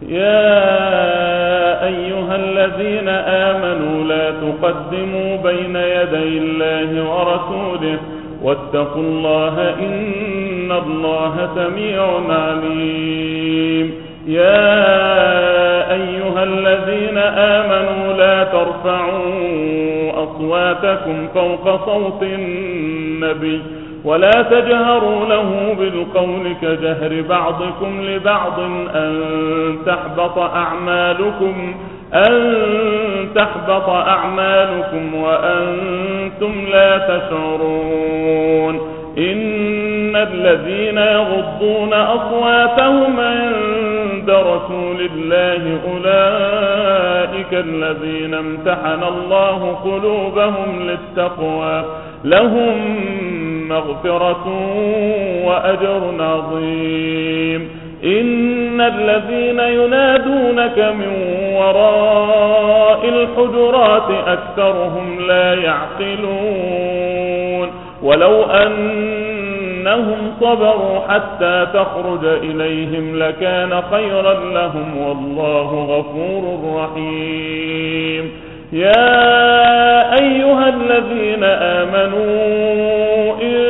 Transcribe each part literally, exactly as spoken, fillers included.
يا أيها الذين آمنوا لا تقدموا بين يدي الله ورسوله واتقوا الله إن الله سميع عليم. يا أيها الذين آمنوا لا ترفعوا أصواتكم فوق صوت النبي ولا تجهروا له بالقول كجهر بعضكم لبعض أن تحبط أعمالكم أن تحبط أعمالكم وأنتم لا تشعرون. إن الذين يغضون أصواتهم عند رسول الله أولئك الذين امتحن الله قلوبهم للتقوى لهم مغفرة وأجر عظيم. إن الذين ينادونك من وراء الحجرات أكثرهم لا يعقلون. ولو أنهم صبروا حتى تخرج إليهم لكان خيرا لهم والله غفور رحيم. يا أيها الذين آمنوا إن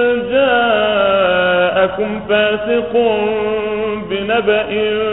جاءكم فاسق بنبأ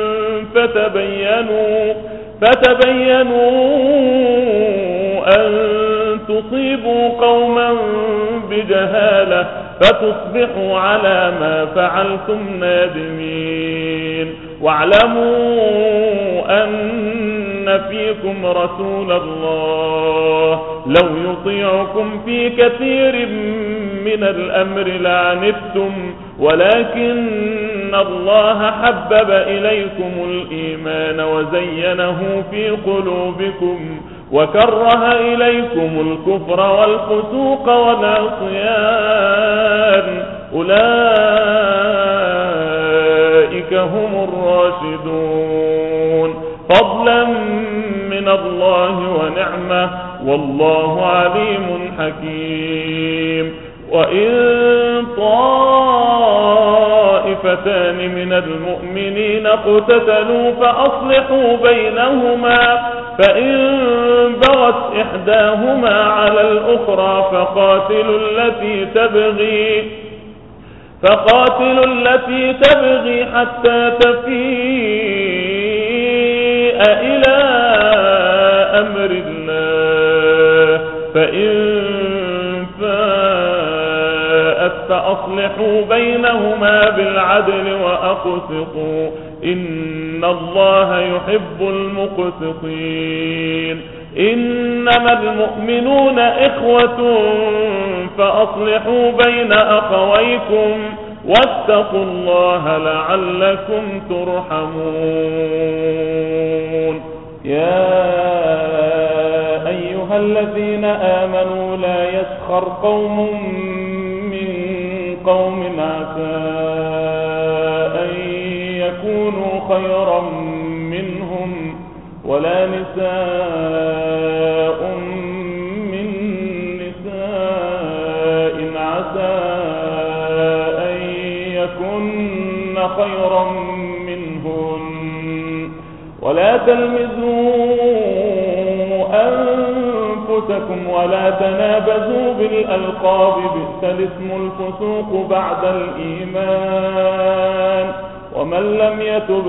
فتبينوا فتبينوا أن تصيبوا قوما بجهالة فتصبحوا على ما فعلتم نادمين. واعلموا أن فيكم رسول الله لو يطيعكم في كثير من الأمر لعنتم ولكن الله حبب إليكم الإيمان وزينه في قلوبكم وكره إليكم الكفر والفسوق والعصيان أولئك هم الراشدون فضلا من الله ونعمة والله عليم حكيم. وإن طائفتان من المؤمنين اقتتلوا فأصلحوا بينهما فإن بغت إحداهما على الأخرى فقاتلوا التي تبغي فقاتلوا التي تبغي حتى تفيء إلى أمر الله فإن فاءت فأصلحوا بينهما بالعدل وأقسطوا إن الله يحب المقسطين. إنما المؤمنون إخوة فأصلحوا بين أخويكم واتقوا الله لعلكم ترحمون. يا أيها الذين آمنوا لا يسخر قوم من قوم عسى أن يكونوا خيرا منهم ولا نساء من نساء عسى أن يكن خيرا منهن ولا تلمزوا أنفسكم ولا تنابزوا بالألقاب بئس الاسم الفسوق بعد الإيمان ومن لم يتب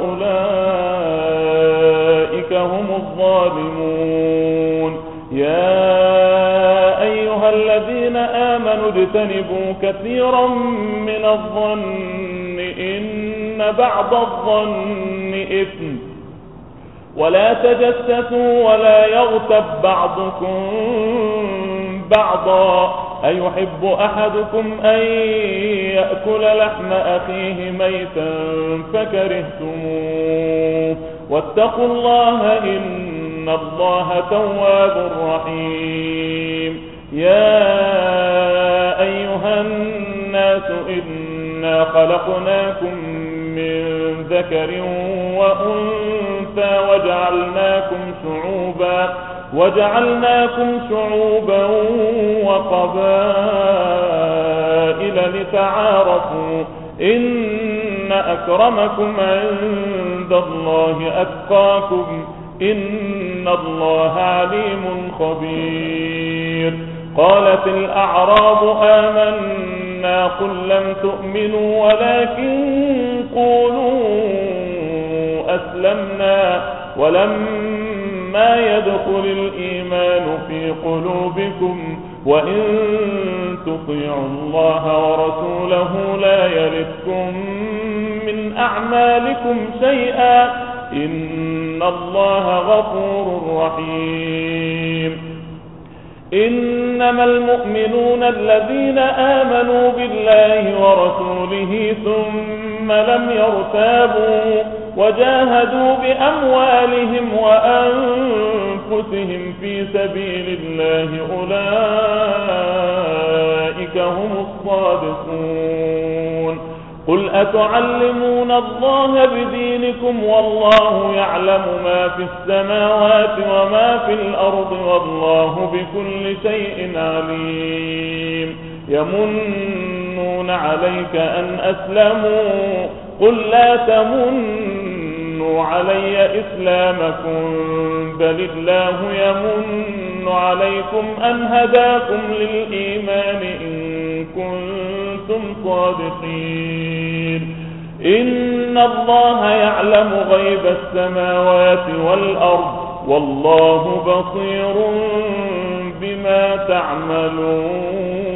فأولئك هم الظالمون. يا أيها الذين آمنوا اجتنبوا كثيرا من الظن إن بعض الظن إثم ولا تجسسوا ولا يغتب بعضكم بعضا أيحب أحدكم أن يأكل لحم أخيه ميتا فكرهتموه واتقوا الله إن الله تواب رحيم. يا أيها الناس إنا خلقناكم من ذكر وأنثى وجعلناكم شعوبا وجعلناكم شعوبا وقبائل لتعارفوا إن أكرمكم عند الله أتقاكم إن الله عليم خبير. قالت الأعراب آمنا قل لم تؤمنوا ولكن قولوا أسلمنا ولما يدخل الإيمان في قلوبكم وإن تطيعوا الله ورسوله لا يلتكم من أعمالكم شيئا إن الله غفور رحيم. إنما المؤمنون الذين آمنوا بالله ورسوله ثم لم يرتابوا وجاهدوا بأموالهم وأنفسهم في سبيل الله أولئك هم الصادقون. قل أتعلمون الله بدينكم والله يعلم ما في السماوات وما في الأرض والله بكل شيء عليم. يمنون عليك أن أسلموا قل لا تمنوا علي إسلامكم بل الله يمن عليكم أن هداكم للإيمان إن كنتم صادقين. إن الله يعلم غيب السماوات والأرض والله بصير بما تعملون.